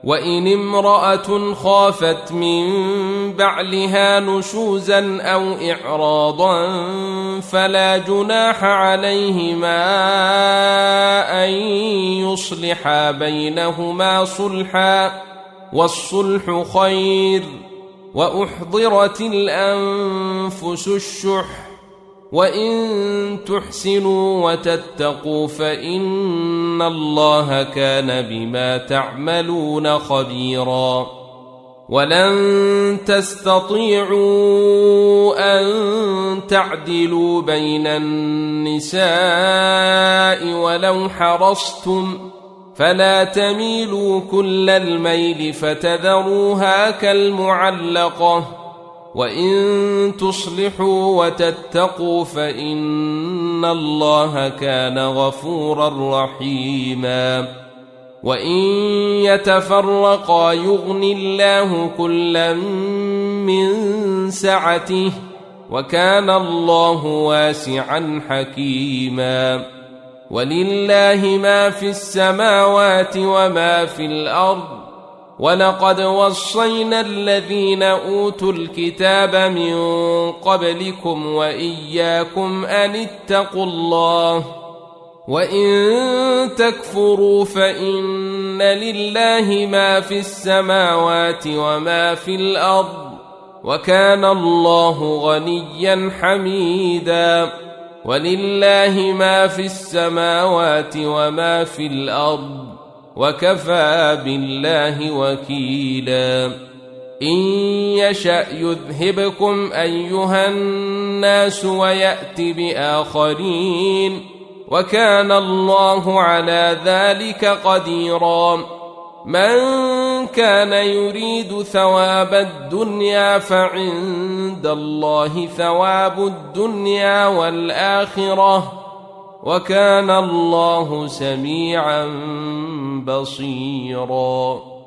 وإن امرأة خافت من بعلها نشوزا أو إعراضا فلا جناح عليهما أن يصلحا بينهما صلحا، والصلح خير. وأحضرت الأنفس الشح، وإن تحسنوا وتتقوا فإن الله كان بما تعملون خبيرا. ولن تستطيعوا أن تعدلوا بين النساء ولو حرصتم، فلا تميلوا كل الميل فتذروها كالمعلقة، وإن تصلحوا وتتقوا فإن الله كان غفورا رحيما. وإن يتفرقا يغن الله كلا من سعته، وكان الله واسعا حكيما. ولله ما في السماوات وما في الأرض، ولقد وصينا الذين أوتوا الكتاب من قبلكم وإياكم أن اتقوا الله، وإن تكفروا فإن لله ما في السماوات وما في الأرض، وكان الله غنيا حميدا. ولله ما في السماوات وما في الأرض، وكفى بالله وكيلا. إن يشأ يذهبكم أيها الناس ويأت بآخرين، وكان الله على ذلك قديرا. من كان يريد ثواب الدنيا فعند الله ثواب الدنيا والآخرة، وكان الله سميعا بصيرا.